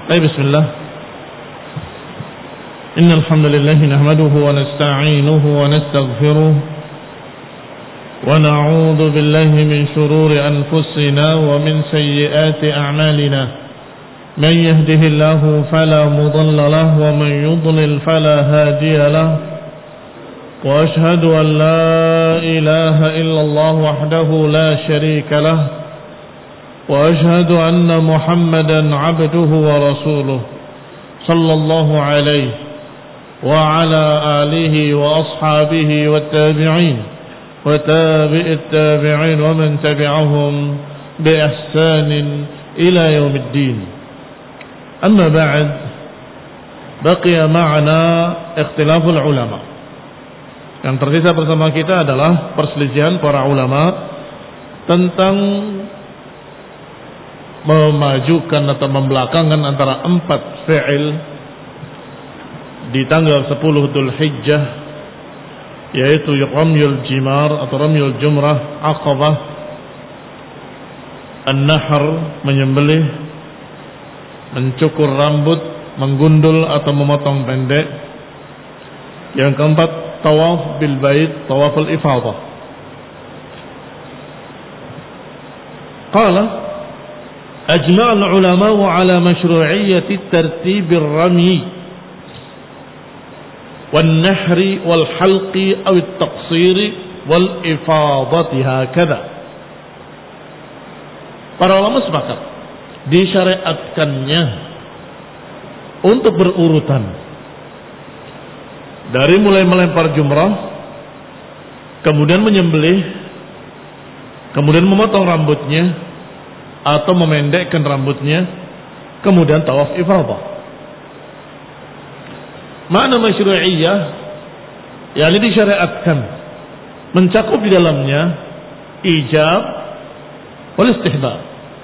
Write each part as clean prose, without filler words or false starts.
بسم الله. إن الحمد لله نحمده ونستعينه ونستغفره ونعوذ بالله من شرور أنفسنا ومن سيئات أعمالنا. من يهده الله فلا مضل له ومن يضلل فلا هادي له. وأشهد أن لا إله إلا الله وحده لا شريك له. وأشهد أن محمدا عبده ورسوله صلى الله عليه وعلى آله وأصحابه والتابعين وتابع التابعين ومن تبعهم بإحسان إلى يوم الدين. أما بعد، بقي معنا اختلاف العلماء. Yang tersisa bersama kita adalah perselisihan para ulama tentang memajukan atau membelakangkan antara 4 fi'il di tanggal 10 Dzulhijjah, yaitu ramyul jimar atau ramyul jumrah, aqabah, an-nahr menyembelih, mencukur rambut, menggundul atau memotong pendek. Yang keempat, tawaf bil bait, tawaf al-ifadah. Qala أجمع العلماء على مشروعية ترتيب الرمي والنحر والحلق أو التقصير والإفاضة هكذا. Para ulama sepakat disyariatkannya untuk berurutan dari mulai melempar jumrah, kemudian menyembelih, kemudian memotong rambutnya atau memendekkan rambutnya, kemudian tawaf ifadah. Makna masyru'iyah, yakni disyariatkan, mencakup di dalamnya ijab wal istihbab.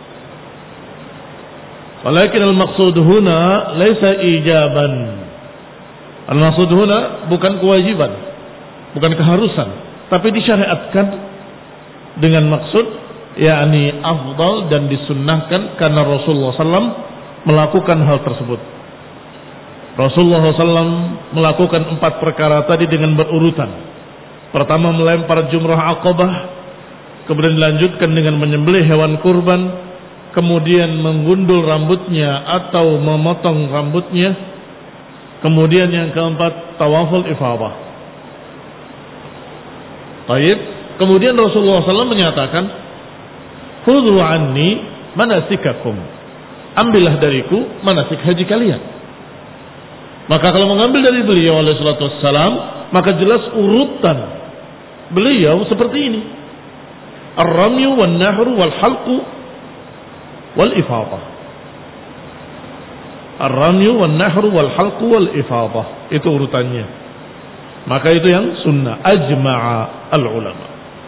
Walakin al-maqsud huna laisa ijaban. Al-maqsud huna bukan kewajiban, bukan keharusan, tapi disyariatkan dengan maksud yakni afdal dan disunnahkan karena Rasulullah SAW melakukan hal tersebut. Rasulullah SAW melakukan 4 perkara tadi dengan berurutan. Pertama, melempar jumrah aqabah, kemudian dilanjutkan dengan menyembelih hewan kurban, kemudian menggundul rambutnya atau memotong rambutnya, kemudian yang keempat, tawaful ifadah. Baik, kemudian Rasulullah SAW menyatakan, khudhu anni manasikakum, ambillah dariku manasik haji kalian. Maka kalau mengambil dari beliau alaihi salatu wassalam, maka jelas urutan beliau seperti ini: ar-ramyu wan nahru wal halqu wal ifadah. Ar-ramyu wan nahru wal halqu wal ifadah, itu urutannya. Maka itu yang sunnah, ajma'a al ulama.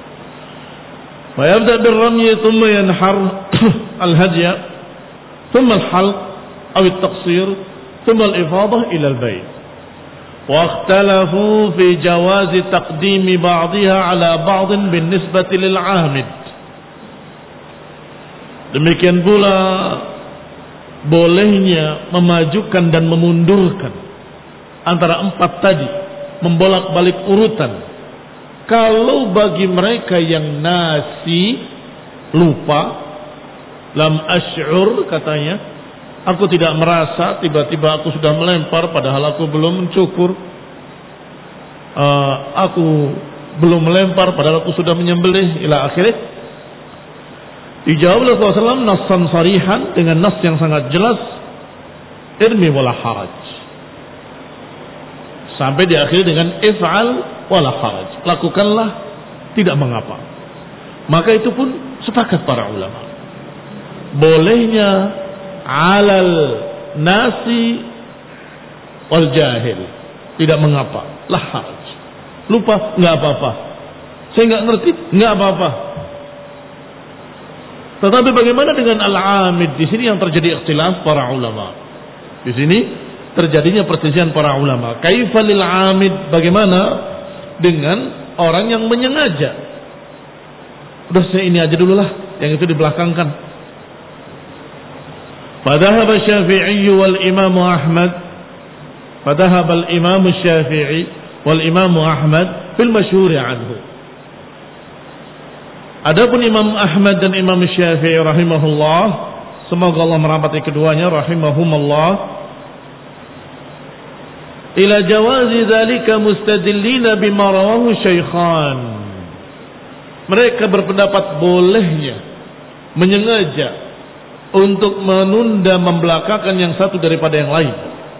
ويبدأ بالرمي ثم ينحر الهدي ثم الحلق أو التقصير ثم الإفاضة إلى البيت. واختلفوا في جواز تقديم بعضها على بعض بالنسبة للعامد. Demikian pula bolehnya memajukan dan memundurkan antara 4 tadi, membolak-balik urutan. Kalau bagi mereka yang nasi, lupa, lam asy'ur katanya, aku tidak merasa, tiba-tiba aku sudah melempar padahal aku belum mencukur, aku belum melempar padahal aku sudah menyembelih, ila akhirnya. Dijawab oleh Rasulullah SAW nassan sarihan, dengan nas yang sangat jelas, irmi wala haraj, sampai diakhiri dengan if'al wala haraj, lakukanlah, tidak mengapa. Maka itu pun sepakat para ulama, bolehnya alal nasi wal jahil, tidak mengapa, la haraj. Lupa, enggak apa-apa. Saya enggak ngerti, enggak apa-apa. Tetapi bagaimana dengan al-amid? Di sini yang terjadi ikhtilaf para ulama. Di sini terjadinya perselisihan para ulama. Kaifa lil amid? Bagaimana dengan orang yang menyengaja? Udah, saya ini aja dulu lah, yang itu dibelakangkan. فذهب الشافعي والإمام أحمد فذهب الإمام الشافعي والإمام أحمد في المشهور عنه. Adapun Imam Ahmad dan Imam Syafi'i rahimahullah, semoga Allah merahmati keduanya rahimahumullah, ila jawazi dzalika mustadillina bima rawahu syaikhan. Mereka berpendapat bolehnya menyengaja untuk menunda membelakangkan yang satu daripada yang lain.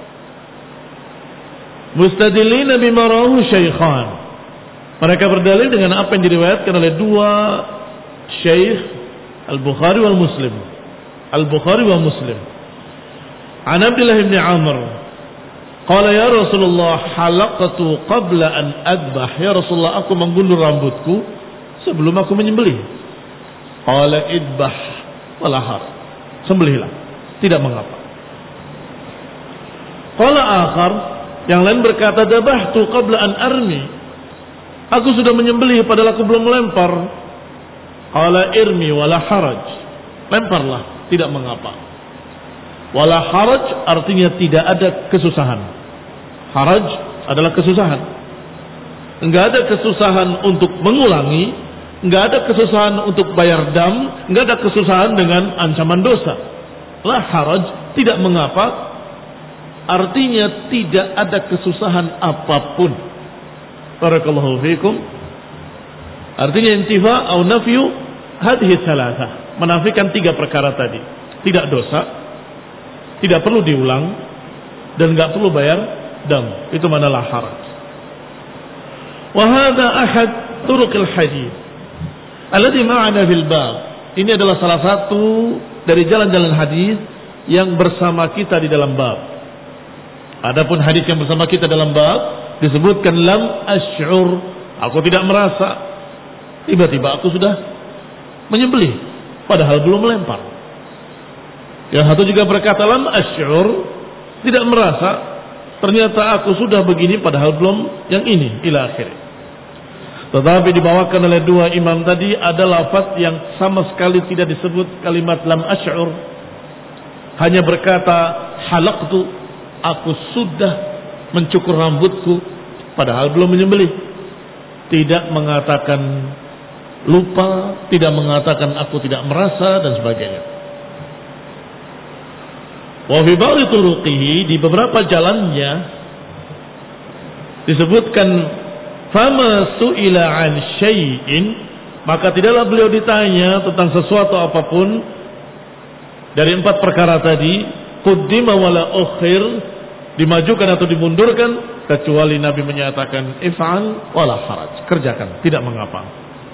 Mustadillina bima rawahu syaikhan. Mereka berdalil dengan apa yang diriwayatkan oleh dua syekh Al-Bukhari wal Muslim. Al-Bukhari wa Muslim. An Abdullah bin Amr, qala ya Rasulullah halaqtu qabla an adbah. Ya Rasulullah, aku menggundul rambutku sebelum aku menyembelih. Qala idbah wala har. Sembelihlah, tidak mengapa. Qala akhar, yang lain berkata dabahtu qabla an armi. Aku sudah menyembelih padahal aku belum melempar. Qala irmi wala haraj. Lemparlah, tidak mengapa. Wala haraj artinya tidak ada kesusahan. Haraj adalah kesusahan. Enggak ada kesusahan untuk mengulangi, enggak ada kesusahan untuk bayar dam, enggak ada kesusahan dengan ancaman dosa. La haraj, tidak mengapa, artinya tidak ada kesusahan apapun. Barakallahu fiikum. Artinya intifa atau nafyu hadhihi thalatha, menafikan tiga perkara tadi. Tidak dosa, tidak perlu diulang, dan enggak perlu bayar dam. Itu mana la haraj. Wa hadha ahad turuqil hadits alladhi ma'ana fil bab. Ini adalah salah satu dari jalan-jalan hadis yang bersama kita di dalam bab. Adapun hadis yang bersama kita dalam bab disebutkan lam asy'ur, aku tidak merasa. Tiba-tiba aku sudah menyembelih padahal belum melempar. Yang satu juga berkata lam asy'ur, tidak merasa, ternyata aku sudah begini padahal belum yang ini, ila akhir. Tetapi dibawakan oleh dua imam tadi ada lafaz yang sama sekali tidak disebut kalimat lam asy'ur. Hanya berkata halaqtu, aku sudah mencukur rambutku padahal belum menyembelih. Tidak mengatakan lupa, tidak mengatakan aku tidak merasa dan sebagainya. Wa fi ba'd turuqihi, di beberapa jalannya disebutkan fama su'ila an syai'in, maka tidaklah beliau ditanya tentang sesuatu apapun dari empat perkara tadi, quddima wala ukhir, dimajukan atau dimundurkan, kecuali Nabi menyatakan if'al wala haraj, kerjakan, tidak mengapa.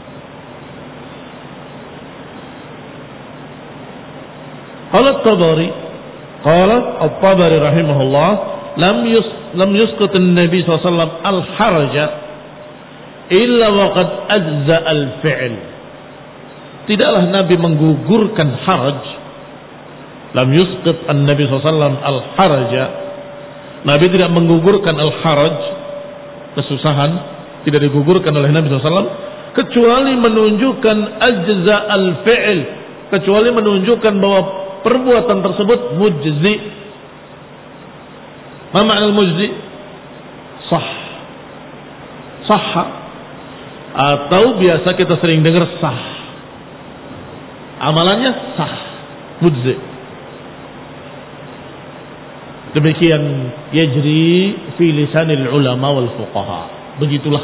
Qala at-Tabari, qala at-Tabari rahimahullah, lam yusqit an-nabi sallallahu alaihi wasallam al-haraja illa waqad ajza al-fi'l. Tidaklah Nabi menggugurkan haraj. Lam yusqit an-nabi sallallahu alaihi wasallam al-haraja, Nabi tidak menggugurkan al-haraj, kesusahan, tidak digugurkan oleh Nabi SAW, kecuali menunjukkan ajza al-fi'l, kecuali menunjukkan bahwa perbuatan tersebut mujzi. Ma makna al-mujzi? Sah. Sahha. Atau biasa kita sering dengar sah. Amalannya sah, mujzi. Demikian yajri fi lisanil ulama wal fuqaha. Begitulah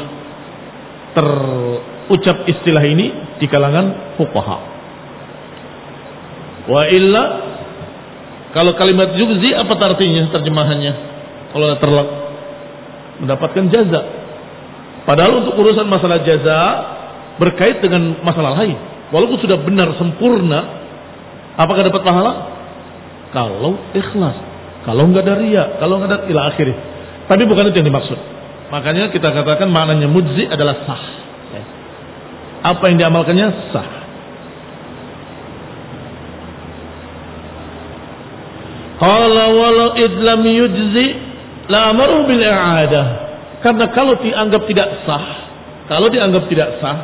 terucap istilah ini di kalangan fuqaha. Wa illa, kalau kalimat yujzi apa artinya terjemahannya? Kalau terlak mendapatkan jaza. Padahal untuk urusan masalah jaza berkait dengan masalah lain. Walaupun sudah benar sempurna, apakah dapat pahala? Kalau ikhlas. Kalau enggak ada riya, kalau enggak ada ila akhirih. Tapi bukan itu yang dimaksud. Makanya kita katakan maknanya mujzi adalah sah. Apa yang diamalkannya sah. Qala walau idlam yujzi la amaru bil i'adah. Karena kalau dianggap tidak sah,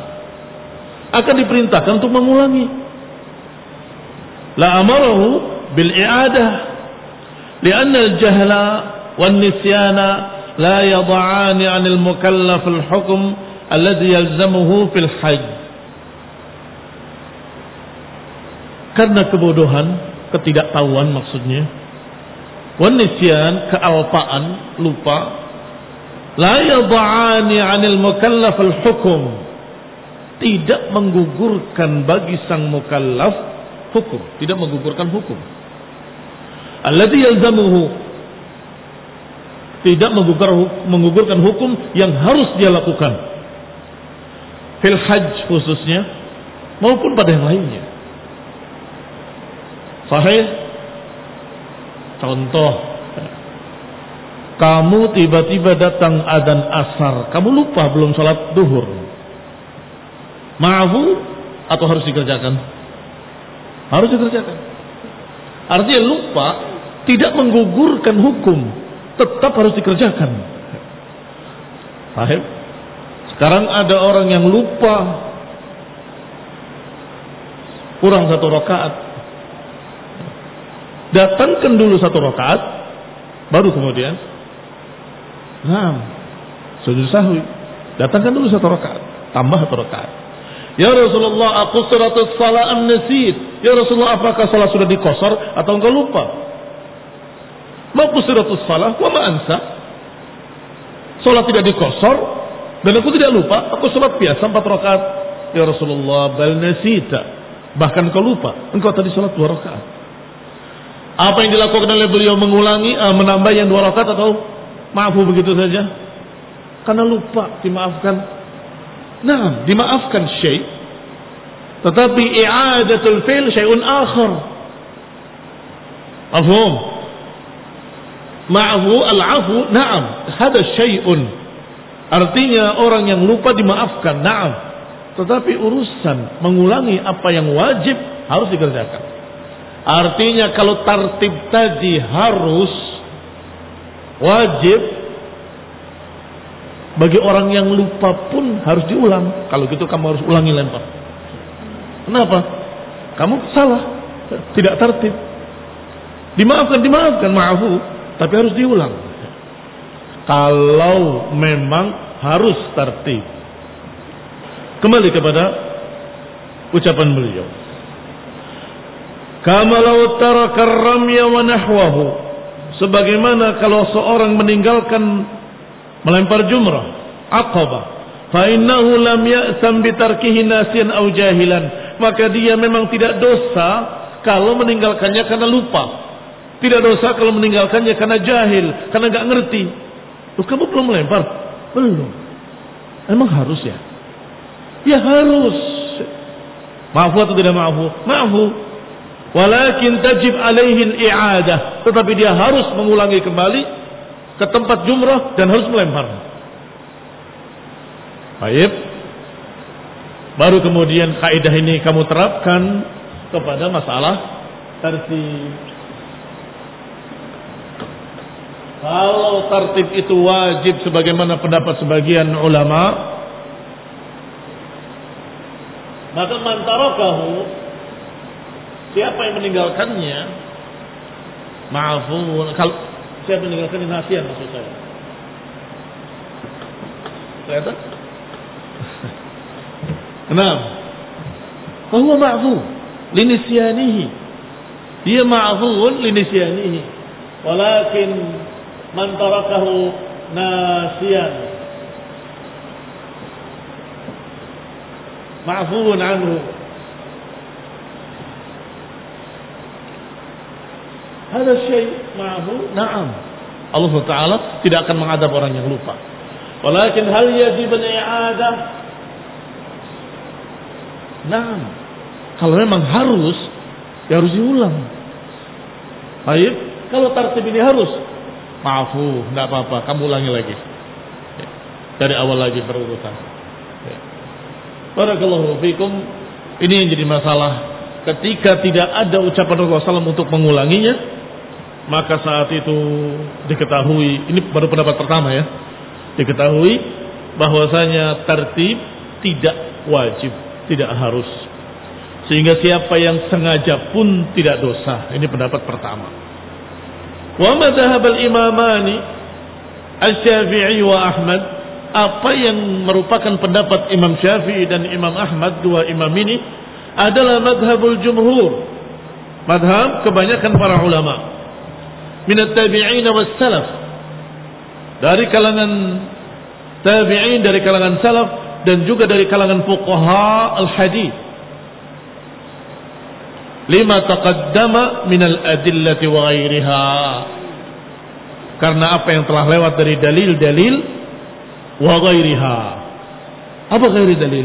akan diperintahkan untuk mengulangi. La amaru bil i'adah li'anna al-jahla wan nisyana la yad'ani 'anil mukallaf al-hukm alladhi yalzamuhu fil hajj. Karena kebodohan, ketidaktahuan maksudnya, wan nisyan, kealpaan, lupa, la yad'ani 'anil mukallaf al-hukm, tidak menggugurkan bagi sang mukallaf hukum, tidak menggugurkan hukum. Alladzi yalzamuhu, tidak menggugurkan hukum yang harus dia lakukan. Fil hajj khususnya maupun pada yang lainnya. Sahih? Contoh, kamu tiba-tiba datang adzan asar, kamu lupa belum sholat duhur. Ma'fu atau harus dikerjakan? Harus dikerjakan. Artinya lupa tidak menggugurkan hukum, tetap harus dikerjakan. Paham? Sekarang ada orang yang lupa kurang 1 rakaat. Datangkan dulu 1 rakaat, baru kemudian sujud sahwi. Datangkan dulu 1 rakaat, tambah 1 rakaat. Ya Rasulullah, aku suratus salat nasid. Ya Rasulullah, apakah salat sudah dikosor atau engkau lupa? Ma qusiratus salat wa ma ansa. Salat tidak dikosor dan aku tidak lupa, aku salat biasa 4 rakaat. Ya Rasulullah, bal nasita. Bahkan kau lupa, engkau tadi salat 2 rakaat. Apa yang dilakukan oleh beliau, mengulangi, menambah yang 2 rakaat atau maafu begitu saja? Karena lupa, dimaafkan. Nah, dimaafkan syai', tetapi i'adatul fi'l syai'un akhar. Mafhum? Ma'fu al-'afu, na'am, hada syai'un. Artinya orang yang lupa dimaafkan, na'am. Tetapi urusan mengulangi apa yang wajib harus dikerjakan. Artinya kalau tartib tadi harus, wajib, bagi orang yang lupa pun harus diulang. Kalau gitu kamu harus ulangi lempar. Kenapa? Kamu salah, tidak tertib. Dimaafkan, maafu, tapi harus diulang. Kalau memang harus tertib. Kembali kepada ucapan beliau. Kama law taraka ar-ramya wa nahwahu. Sebagaimana kalau seorang meninggalkan melempar jumrah aqabah, fa innahu lam ya'sam bi tarkihi nasiyan aw jahilan, maka dia memang tidak dosa kalau meninggalkannya karena lupa, tidak dosa kalau meninggalkannya karena jahil, karena enggak ngerti. Loh, kamu belum melempar? Belum. Emang harus ya? Ya harus. Maafu atau tidak maafu? Maafu. Walakin tajib alaihi al-i'adah, tetapi dia harus mengulangi kembali ke tempat jumrah dan harus melempar. Baik. Baru kemudian kaidah ini kamu terapkan kepada masalah tertib. Kalau tertib itu wajib sebagaimana pendapat sebagian ulama, maka man tarakahu, siapa yang meninggalkannya, ma'fun. Kalau siapa meninggalkan nasihan maksud saya. Kelihatan? Kenapa? Bahwa ma'fu linisyanihi. Dia ma'fun linisyanihi. Walakin man tarakahu nasiyan ma'fun anhu. Ada syai' ma'fu, na'am. Allah Ta'ala tidak akan mengadab orang yang lupa. Walakin hal yajib al-i'adah? Na'am. Kalau memang harus, ya harus diulang. Baik, kalau tartib ini harus, ma'fu, enggak apa-apa, kamu ulangi lagi. Dari awal lagi berurutan. Barakallahu fikum. Ini yang jadi masalah. Ketika tidak ada ucapan Rasulullah SAW untuk mengulanginya, maka saat itu diketahui, ini baru pendapat pertama ya, diketahui bahwasanya tertib tidak wajib, tidak harus. Sehingga siapa yang sengaja pun tidak dosa. Ini pendapat pertama. Wa madhhab al-imamani Asy-Syafi'i wa Ahmad, apa yang merupakan pendapat Imam Syafi'i dan Imam Ahmad, dua imam ini adalah madhabul jumhur, madhab kebanyakan para ulama, minat tabi'in was salaf, dari kalangan tabi'in, dari kalangan salaf, dan juga dari kalangan fuqaha al-hadis, lima taqaddama minal adillati wa ghairiha, karena apa yang telah lewat dari dalil-dalil wa ghairiha. Apa ghairi dalil?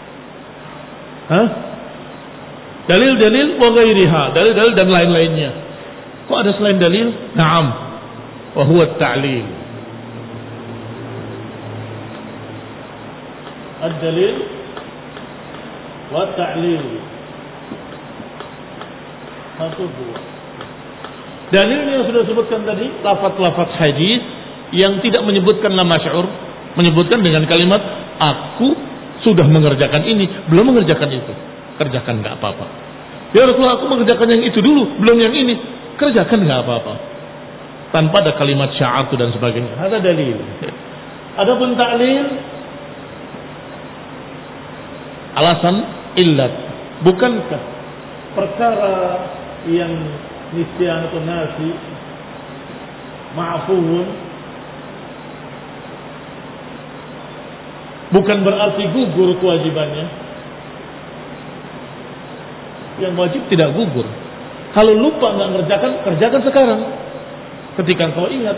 Dalil-dalil wa ghairiha, dalil-dalil dan lain-lainnya. Kok ada selain dalil? Naam, wa huwa at-ta'lil. Ad-dalil wa at-ta'lil. Satu dua. Dalil yang sudah disebutkan tadi, lafaz-lafaz hadis yang tidak menyebutkan nama sya'ur, menyebutkan dengan kalimat aku sudah mengerjakan ini, belum mengerjakan itu. Kerjakan enggak apa-apa. Ya Rasulullah, aku mengerjakan yang itu dulu, belum yang ini. Kerjakan enggak apa-apa. Tanpa ada kalimat sya'atu dan sebagainya. Ada dalil. Adapun ta'lil, alasan illat. Bukankah perkara yang nisyanatun nasi ma'fuun bukan berarti gugur kewajibannya? Yang wajib tidak gugur. Kalau lupa nggak ngerjakan, kerjakan sekarang ketika engkau ingat.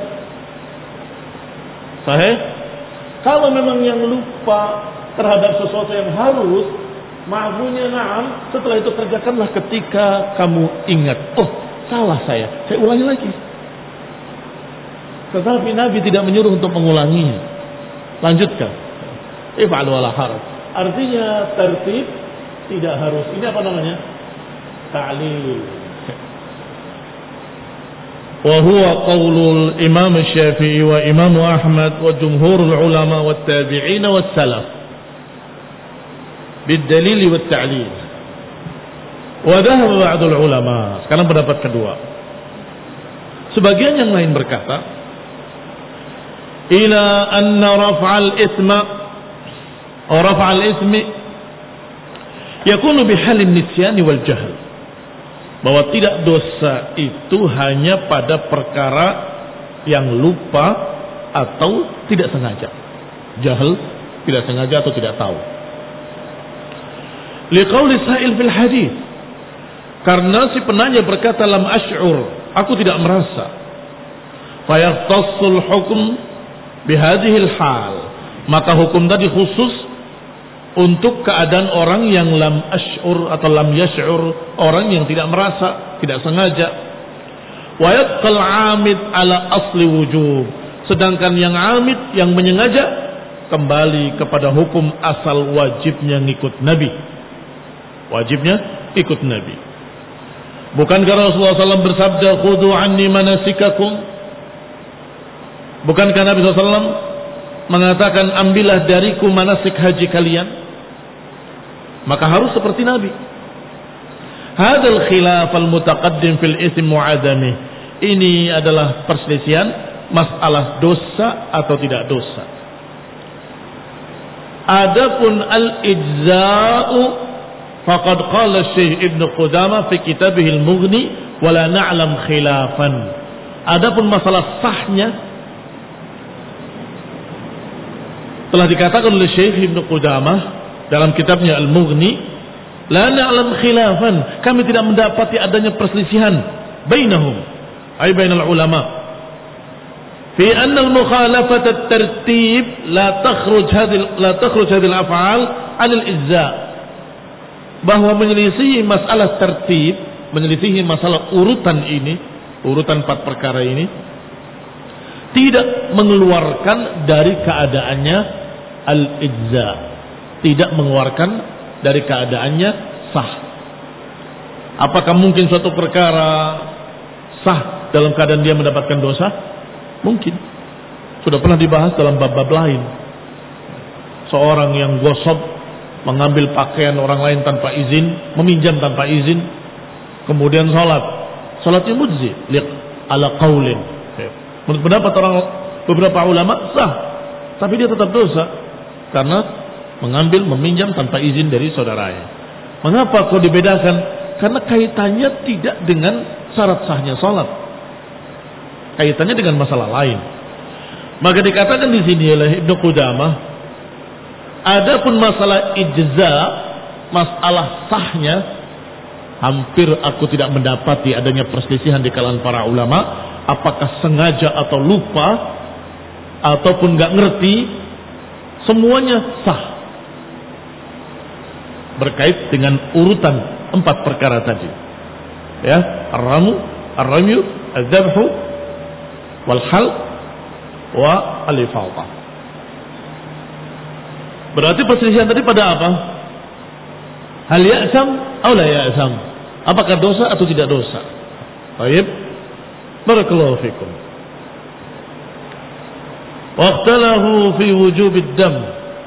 Sahih? Kalau memang yang lupa terhadap sesuatu yang harus, ma'funya na'am, setelah itu kerjakanlah ketika kamu ingat. Oh, salah saya ulangi lagi. Tetapi Nabi tidak menyuruh untuk mengulanginya. Lanjutkan. If'al wala haraj. Artinya tertib tidak harus. Ini apa namanya? Ta'lil. Wa huwa qaulul Imam Syafi'i wa Imam Ahmad wa jumhurul ulama wa tabi'in wa salaf bid-dalil wa ta'lil. Wa dhahaba ba'dul ulama. Sekarang pendapat kedua. Sebagian yang lain berkata, ila anna raf'al isma atau raf'al ismi yakunu bihalin nisyani wal jahl. Bahwa tidak dosa itu hanya pada perkara yang lupa atau tidak sengaja. Jahil, tidak sengaja atau tidak tahu. Liqauli sa'il fil hadis, karena si penanya berkata lam ash'ur, aku tidak merasa. Fayaqtassul hukm bihadhil hal, maka hukum tadi khusus untuk keadaan orang yang lam ash'ur atau lam yash'ur, orang yang tidak merasa, tidak sengaja. Wa yaqal 'amid ala asli wujub, sedangkan yang 'amid, yang menyengaja, kembali kepada hukum asal wajibnya ngikut Nabi. Wajibnya ikut Nabi. Bukankah Rasulullah SAW bersabda, khudhu anni manasikakum? Bukankah Nabi SAW mengatakan, ambillah dariku manasik haji kalian? Maka harus seperti Nabi. Hadal khilaf al-mutaqaddim fil ism wa adami. Ini adalah perselisihan masalah dosa atau tidak dosa. Adapun al-ijza'u faqad qala Syekh Ibn Qudamah fi kitabih al-Mughni wa la na'lam khilafan. Adapun masalah sahnya telah dikatakan oleh Syekh Ibn Qudamah dalam kitabnya Al-Mughni, la na'lam khilafan, kami tidak mendapati adanya perselisihan bainahum ay bainal ulama fi anna al-mukhalafat at-tartib la takhruj hadhihi al-af'al 'an al-ijza', bahwa menyelisihi masalah tertib, menyelisihi masalah urutan ini, urutan 4 perkara ini tidak mengeluarkan dari keadaannya al-ijza, tidak mengeluarkan dari keadaannya sah. Apakah mungkin suatu perkara sah dalam keadaan dia mendapatkan dosa? Mungkin. Sudah pernah dibahas dalam bab-bab lain. Seorang yang gosok mengambil pakaian orang lain tanpa izin, meminjam tanpa izin, kemudian salatnya mujzi ala qaulin. Menurut pendapat beberapa ulama sah, tapi dia tetap dosa karena mengambil, meminjam tanpa izin dari saudaranya. Mengapa kau dibedakan? Karena kaitannya tidak dengan syarat sahnya salat, kaitannya dengan masalah lain. Maka dikatakan di sini oleh Ibnu Qudamah, adapun masalah ijza, masalah sahnya, hampir aku tidak mendapati adanya perselisihan di kalangan para ulama, apakah sengaja atau lupa ataupun nggak ngerti, semuanya sah berkait dengan urutan 4 perkara tadi, ya, ar-ramyu, az-zabhu, wal hal, wa al-ifadha. Berarti perselisihan tadi pada apa? Hal ya'sam aw la ya'sam? Apakah dosa atau tidak dosa? Baik. Barakallahu fikum. Waqtalahu fi wujubid dam.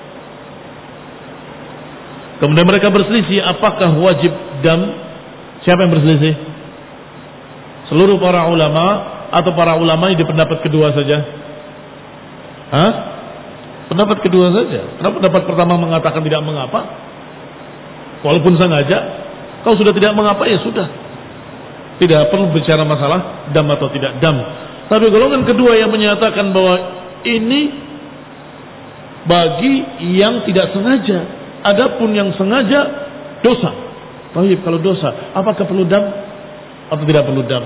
Kemudian mereka berselisih apakah wajib dam? Siapa yang berselisih? Seluruh para ulama atau para ulama di pendapat kedua saja? Hah? Pendapat kedua saja. Karena pendapat pertama mengatakan tidak mengapa. Walaupun sengaja, kalau sudah tidak mengapa ya sudah. Tidak perlu bicara masalah dam atau tidak dam. Tapi golongan kedua yang menyatakan bahwa ini bagi yang tidak sengaja. Adapun yang sengaja dosa. Baik, kalau dosa, apakah perlu dam atau tidak perlu dam?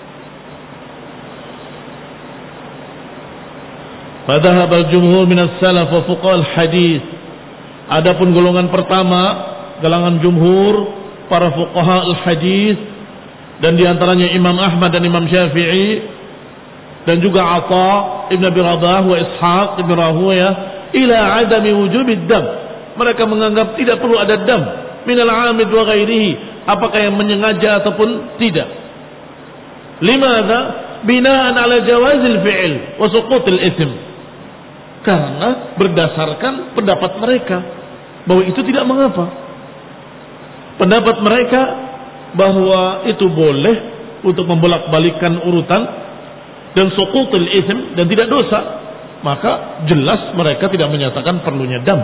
Fadhahab al-jumhur min as-salaf wa fuqaha al-hadis. Adapun golongan pertama, golongan jumhur para fuqaha al-hadis, dan diantaranya Imam Ahmad dan Imam Syafi'i dan juga Atha Ibn Abi Rabah wa Ishaq Ibn Rahuyah ila adami wujubid dam. Mereka menganggap tidak perlu ada dam minal amid wa ghairihi, apakah yang menyengaja ataupun tidak. Limadha? Binaan ala jawazil fi'il wa suqutil ism. Karena berdasarkan pendapat mereka bahwa itu tidak mengapa. Pendapat mereka bahwa itu boleh untuk membolak-balikkan urutan dan suqutul ism dan tidak dosa, maka jelas mereka tidak menyatakan perlunya dam.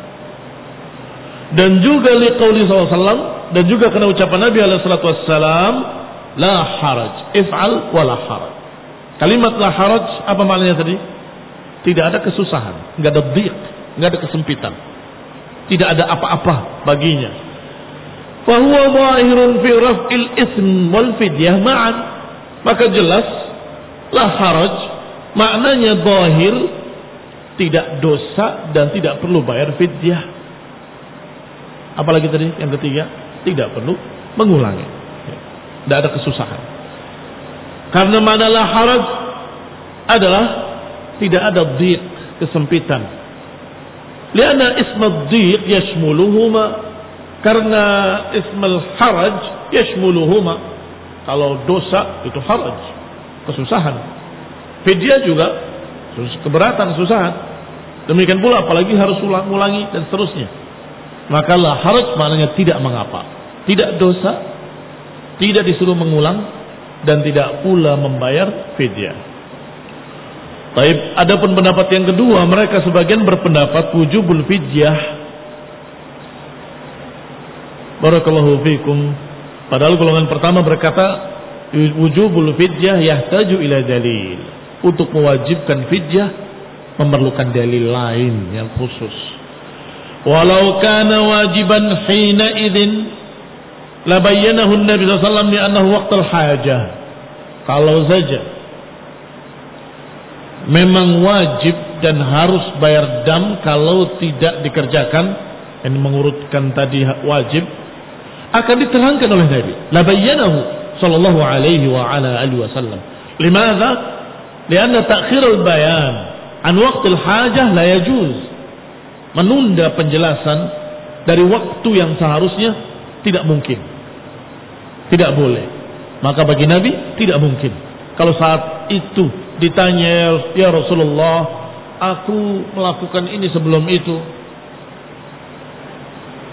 Dan juga liqauli SAW, dan juga karena ucapan Nabi SAW, la haraj, if'al wa la haraj. Kalimat la haraj apa maknanya tadi? Tidak ada kesusahan, enggak ada dhiq, enggak ada kesempitan, tidak ada apa-apa baginya. Fa huwa zahirun fi raf'il ism wal fidyah ma'an. Maka jelas la haraj maknanya zahir, tidak dosa dan tidak perlu bayar fidyah. Apalagi tadi yang ketiga, tidak perlu mengulangi, tidak ada kesusahan. Karena makna la haraj adalah tidak ada dhiq, kesempitan. Lianna ismad dhiq yashmuluhuma, karena ismul haraj yashmuluhuma. Kalau dosa itu haraj, kesusahan. Fidyah juga keberatan, kesusahan. Demikian pula apalagi harus ulangi dan seterusnya. Maka la haraj maknanya tidak mengapa, tidak dosa, tidak disuruh mengulang, dan tidak pula membayar fidyah. Baik, adapun pendapat yang kedua, mereka sebagian berpendapat wujubul fidyah. Barakallahu fikum. Padahal golongan pertama berkata wujubul fidyah yahtaju ila dalil. Untuk mewajibkan fidyah memerlukan dalil lain yang khusus. Walau kana wajiban hina idzin la bayyanahu an-nabi sallallahu alaihi wasallam li'annahu waqtul hajah. Kalau saja memang wajib dan harus bayar dam kalau tidak dikerjakan, yang mengurutkan tadi wajib, akan diterangkan oleh Nabi. La bayyanahu sallallahu alaihi wa ala alihi wasallam. Limadha? Lianna ta'khirul bayan an waqtil hajah la yajuz. Menunda penjelasan dari waktu yang seharusnya tidak mungkin, tidak boleh. Maka bagi Nabi tidak mungkin. Kalau saat itu ditanya, ya Rasulullah, aku melakukan ini sebelum itu,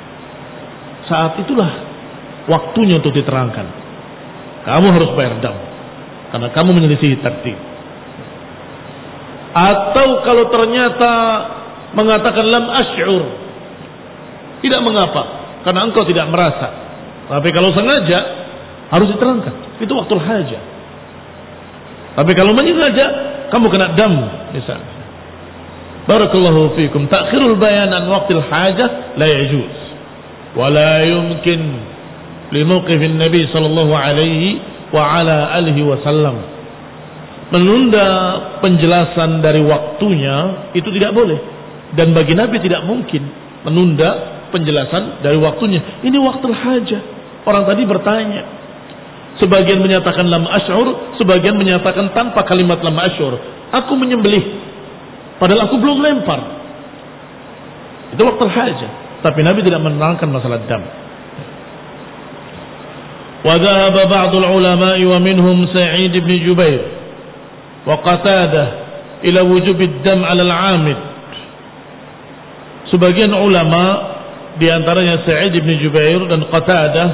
saat itulah waktunya untuk diterangkan. Kamu harus bayar dam karena kamu menyelisihi tertib. Atau kalau ternyata mengatakan lam asy'ur, tidak mengapa karena engkau tidak merasa. Tapi kalau sengaja harus diterangkan. Itu waktu hajah. Tapi kalau menyengaja kamu kena dam misalnya. Barakallahu fikum. Ta'khirul bayan an waqtil hajah la yajuz. Wa la yumkin li mawqifin Nabi sallallahu alaihi wa ala alihi wasallam. Menunda penjelasan dari waktunya itu tidak boleh. Dan bagi Nabi tidak mungkin menunda penjelasan dari waktunya. Ini waktu hajah. Orang tadi bertanya. Sebagian menyatakan lam asy'ur, sebagian menyatakan tanpa kalimat lam asy'ur. Aku menyembelih. Padahal aku belum lempar. Itu waktu hajah. Tapi Nabi tidak menerangkan masalah dam. Wa dhahaba ba'dul ulama'i wa minhum Sa'id bin Jubair wa Qatadah ila wujubid dam 'ala al-'amid. Sebagian ulama di antaranya Sa'id bin Jubair dan Qatadah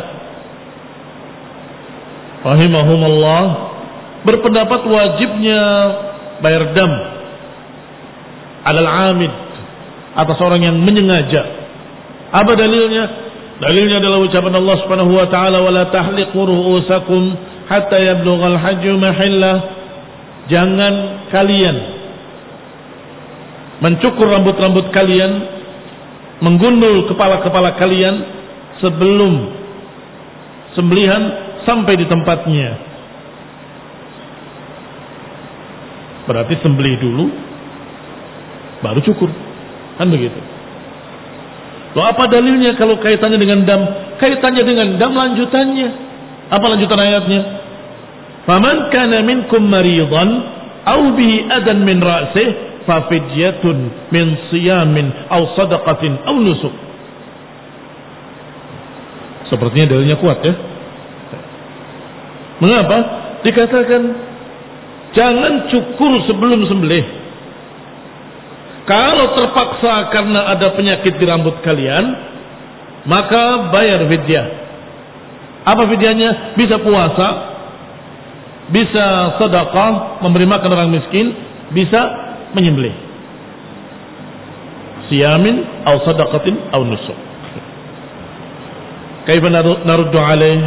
rahimahumullah berpendapat wajibnya bayar dam alal amid atas orang yang menyengaja. Apa dalilnya? Dalilnya adalah ucapan Allah Subhanahu wa taala wala tahliqu ru'usakum hatta yablughal hajju mahillah. Jangan kalian mencukur rambut-rambut kalian, menggundul kepala-kepala kalian sebelum sembelihan sampai di tempatnya. Berarti sembelih dulu baru cukur, kan begitu. Loh, apa dalilnya kalau kaitannya dengan dam? Kaitannya dengan dam lanjutannya. Apa lanjutan ayatnya? Faman kana minkum maridan aw bihi adan min ra'sihi fa fidyatun min siyamin aw sadaqatin aw nusuk. Sepertinya dalilnya kuat ya. Mengapa? Dikatakan jangan cukur sebelum sembelih. Kalau terpaksa karena ada penyakit di rambut kalian, maka bayar fidyah. Apa fidyahnya? Bisa puasa, bisa sedekah, memberi makan orang miskin, bisa menyembelih. Siyamin atau sadaqatin atau nusuk. Kaifa naruddu alaih?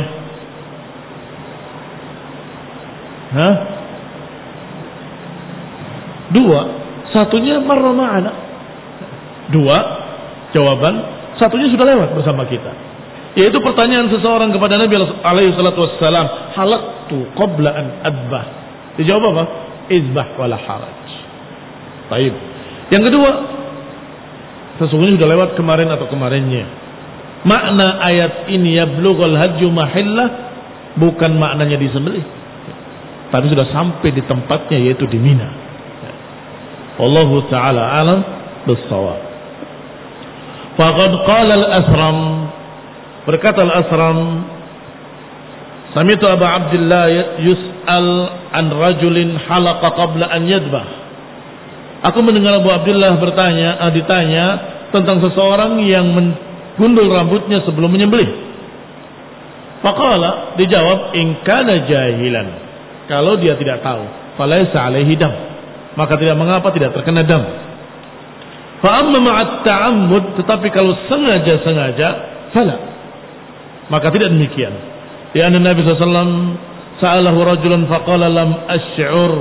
Dua. Satunya marra ma'ana. Dua jawaban, satunya sudah lewat bersama kita. Yaitu pertanyaan seseorang kepada Nabi alaihi salatu wassalam, halaqtu qabla an adbah. Dijawab apa? Izbah wala haraj. Baik. Yang kedua, sesungguhnya sudah lewat kemarin atau kemarinnya. Makna ayat ini yablughul hajju mahillah bukan maknanya disembelih. Tapi sudah sampai di tempatnya yaitu di Mina. Wallahu ta'ala alam bis-shawab. Faqad qala al-Asram, berkata al-Asram, sami'tu Abu Abdullah yus'al an rajulin halaqa qabla an yadbah. Aku mendengar Abu Abdullah ditanya tentang seseorang yang menggundul rambutnya sebelum menyembelih. Faqala, dijawab, in kana jahilan, kalau dia tidak tahu, falaysa alaihi dam, maka tidak mengapa, tidak terkena dam. Fa amma ma'at ta'ammud, tetapi kalau sengaja-sengaja, fala, maka tidak demikian. Ya anna Nabi sallallahu alaihi wasallam sa'alahu rajulun faqala lam asy'ur.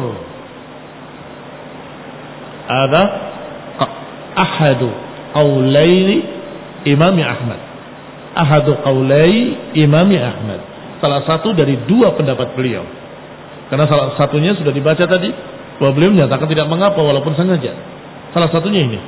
Ada ahadu qaulaini Imam Ahmad. Ahadu qaulai Imam Ahmad. Salah satu dari dua pendapat beliau. Karena salah satunya sudah dibaca tadi, bahwa beliau menyatakan tidak mengapa walaupun sengaja. Salah satunya ini.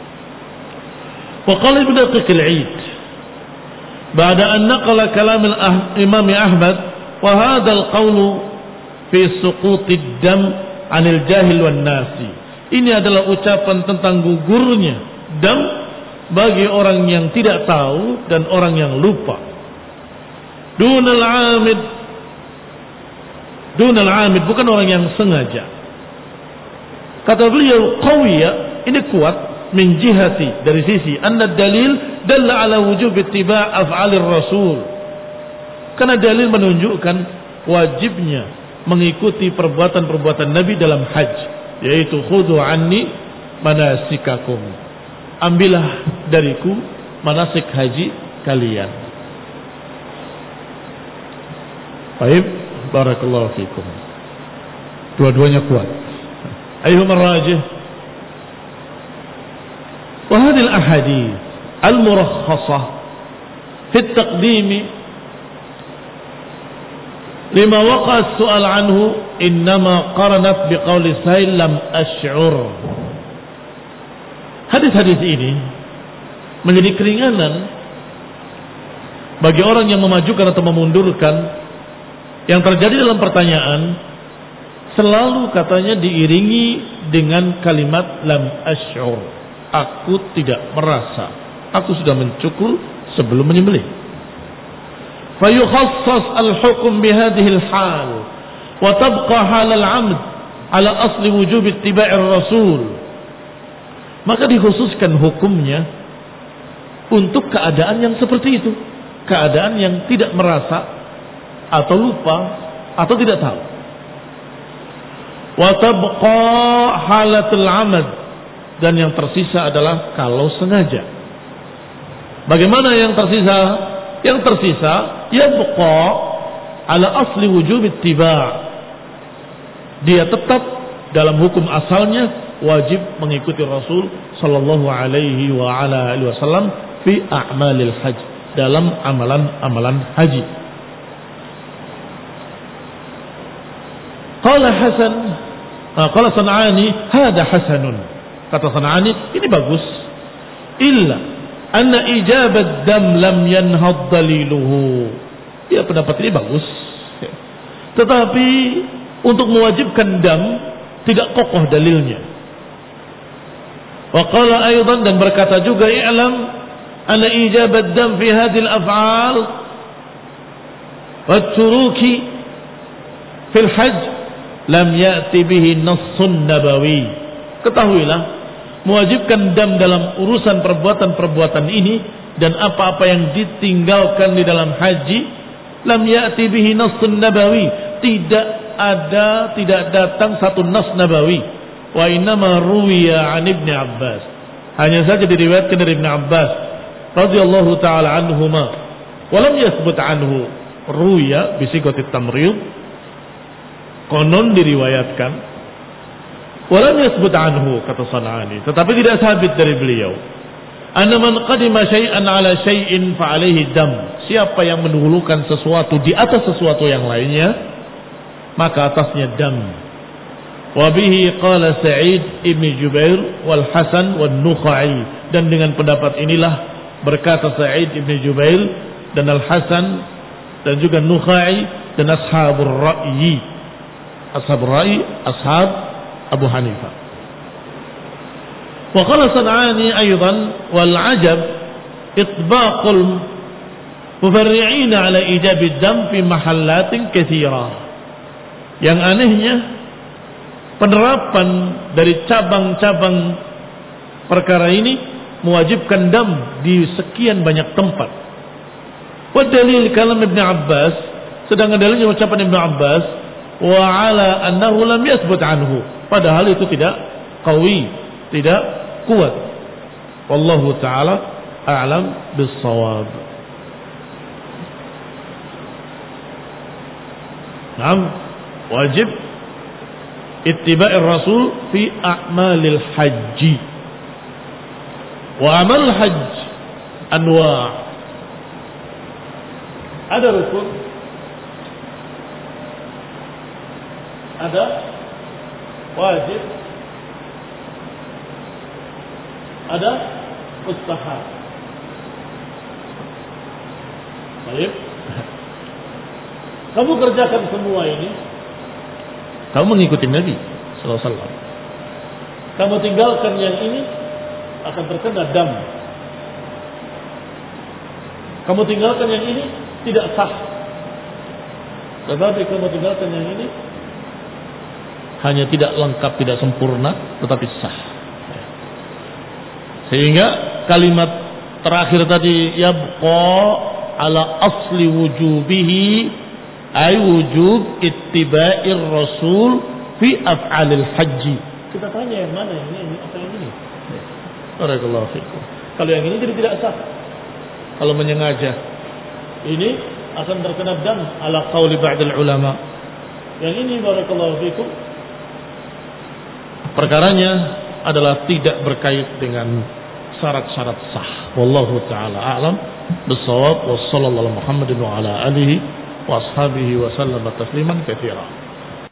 Wa qala Ibnu Daqiq al-Eid ba'da an naqala kalam al-Imam Ahmad wa hadha al-qawl fi suqut ad-dam 'anil jahil wan nasi. Ini adalah ucapan tentang gugurnya dam bagi orang yang tidak tahu dan orang yang lupa. Dunal 'amid bukan orang yang sengaja. Kata beliau, qawiyya, ini kuat min jihati, dari sisi anna dalil dalla ala wujub ittiba' af'alir rasul. Karena dalil menunjukkan wajibnya mengikuti perbuatan-perbuatan Nabi dalam haji, yaitu khudhu anni manasikakum. Ambillah dariku manasik haji kalian. Baik, barakallahu fikum. Dua-duanya kuat. Ayyuhumar rajih. Wa hadhihi al-ahadits al-murakhkhasah fi at-taqdim lima waqa as-su'al anhu innama qaranat biqauli Sa'il lam ash'ur. Hadis-hadis ini menjadi keringanan bagi orang yang memajukan atau memundurkan yang terjadi dalam pertanyaan, selalu katanya diiringi dengan kalimat lam ash'ur. Aku tidak merasa, aku sudah mencukur sebelum menyembelih. فيخصص الحكم بهذه الحال وتبقى حال العمد على أصل وجوب اتباع الرسول. Maka dikhususkan hukumnya untuk keadaan yang seperti itu, keadaan yang tidak merasa atau lupa atau tidak tahu. وتبقى حالة العمد, dan yang tersisa adalah kalau sengaja. Bagaimana yang tersisa? Yang tersisa yabqa ala asli wujub ittiba'. Dia tetap dalam hukum asalnya wajib mengikuti Rasul sallallahu alaihi wa ala alihi wasallam fi a'malil haji, dalam amalan-amalan haji. Qala San'ani hada hasanun. Kata San'ani ini bagus. Illa anna ijabat dam lam yanhad daliluhu. Ya, pendapat ini bagus. Tetapi untuk mewajibkan dam tidak kokoh dalilnya. Wa qala aidan, dan berkata juga, i'lam anna ijabat dam fi hadhihi al-af'al wa turuki fil hajj lam ya'ti bihi nassun nabawi. Ketahuilah, mewajibkan dam dalam urusan perbuatan-perbuatan ini dan apa-apa yang ditinggalkan di dalam haji, lam ya'ti bihi nassun nabawi, tidak datang satu nas nabawi. Wa innama ruwiya an Ibnu Abbas, hanya saja diriwayatkan dari Ibnu Abbas radhiyallahu taala anhuma, wa lam yathbut anhu ruwiya bi sigatit tamrid, konon diriwayatkan. Walam yasbut anhu, kata San'ani, tetapi tidak sabit dari beliau. Anna man qadima syai'an ala syai'in fa alaihi dam. Siapa yang mendahulukan sesuatu di atas sesuatu yang lainnya, maka atasnya dam. Wa bihi qala Sa'id ibn Jubair wal Hasan wan Nukhai, dan dengan pendapat inilah berkata Sa'id ibn Jubair dan Al Hasan dan juga Nukhai dan ashabur ra'yi. Ashabur ra'yi, ashab Abu Hanifah. Wa qala San'ani aidan wal ajab itbaqul mufarri'in ala ijab ad-dam fi mahallatin katsira. Yang anehnya penerapan dari cabang-cabang perkara ini mewajibkan dam di sekian banyak tempat. Wa dalil kalam Ibnu Abbas, sedangkan dalilnya ucapan Ibnu Abbas wa ala annahu lam yathbut anhu, padahal itu tidak qawi, tidak kuat. Wallahu taala a'lam bis-shawab. Naam, wajib ittiba'ir rasul fi a'malil haji. Wa amal hajj anwa'. Ada rukun, ada wajib, ada mustahab. Baik. Kamu kerjakan semua ini, kamu mengikuti Nabi sallallahu alaihi wasallam. Kamu tinggalkan yang ini, akan terkena dam. Kamu tinggalkan yang ini, tidak sah. Tetapi kamu tinggalkan yang ini, hanya tidak lengkap, tidak sempurna, tetapi sah. Sehingga kalimat terakhir tadi yabqa ala asli wujubihi ay wujub ittiba'ir rasul fi af'alil haji. Kita tanya yang mana yang ini atau yang ini? Barakallahu fikum. Kalau yang ini jadi tidak sah. Kalau menyengaja ini akan terkena dam ala qauli ba'dil ulama. Yang ini barakallahu fikum perkaranya adalah tidak berkait dengan syarat-syarat sah. Wallahu taala a'lam bissawab. Wassallallahu Muhammadin wa ala alihi wa ashabihi wa sallama tasliman katsira.